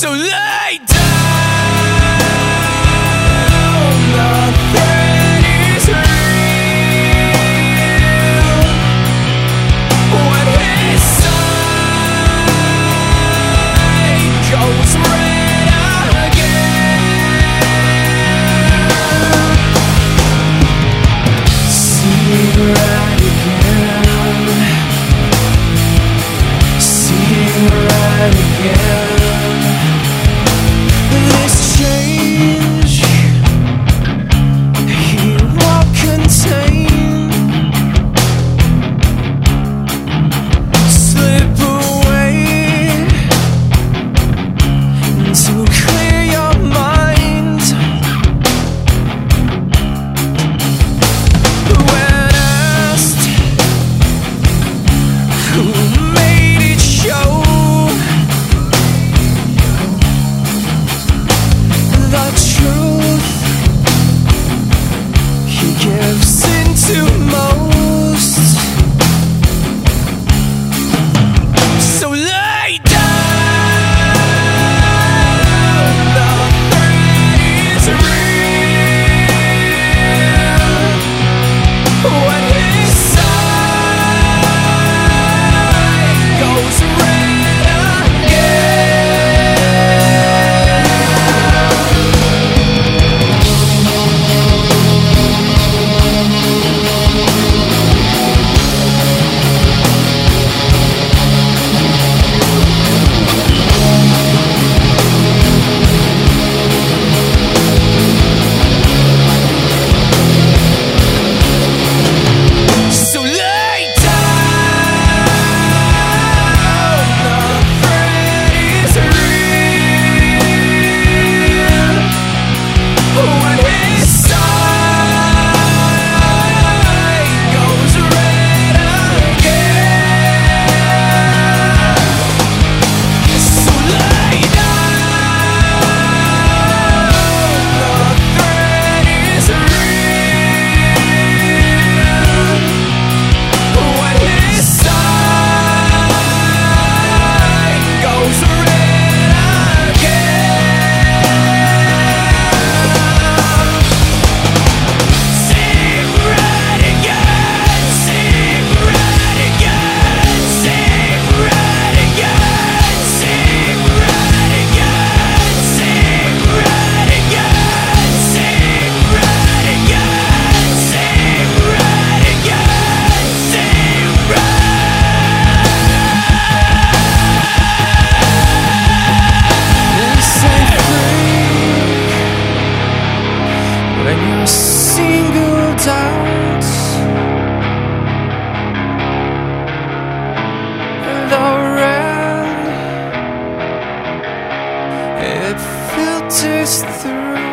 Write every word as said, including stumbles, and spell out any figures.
So lay down, the threat is real. When his side goes red again, seeing red again, seeing red again. This change he won't contain. Slip away to clear your mind. When asked who made it show, the truth he gives into most. So lay down, the threat is real. When his side goes red again. So lay down, the threat is real. When his side goes red again. So lay down, the threat is real. When his side goes red again. Sing red again, sing red again, sing red again, sing red again, sing red again, sing red again, sing red again, sing red. Say free when you're singled out. The red, it filters through.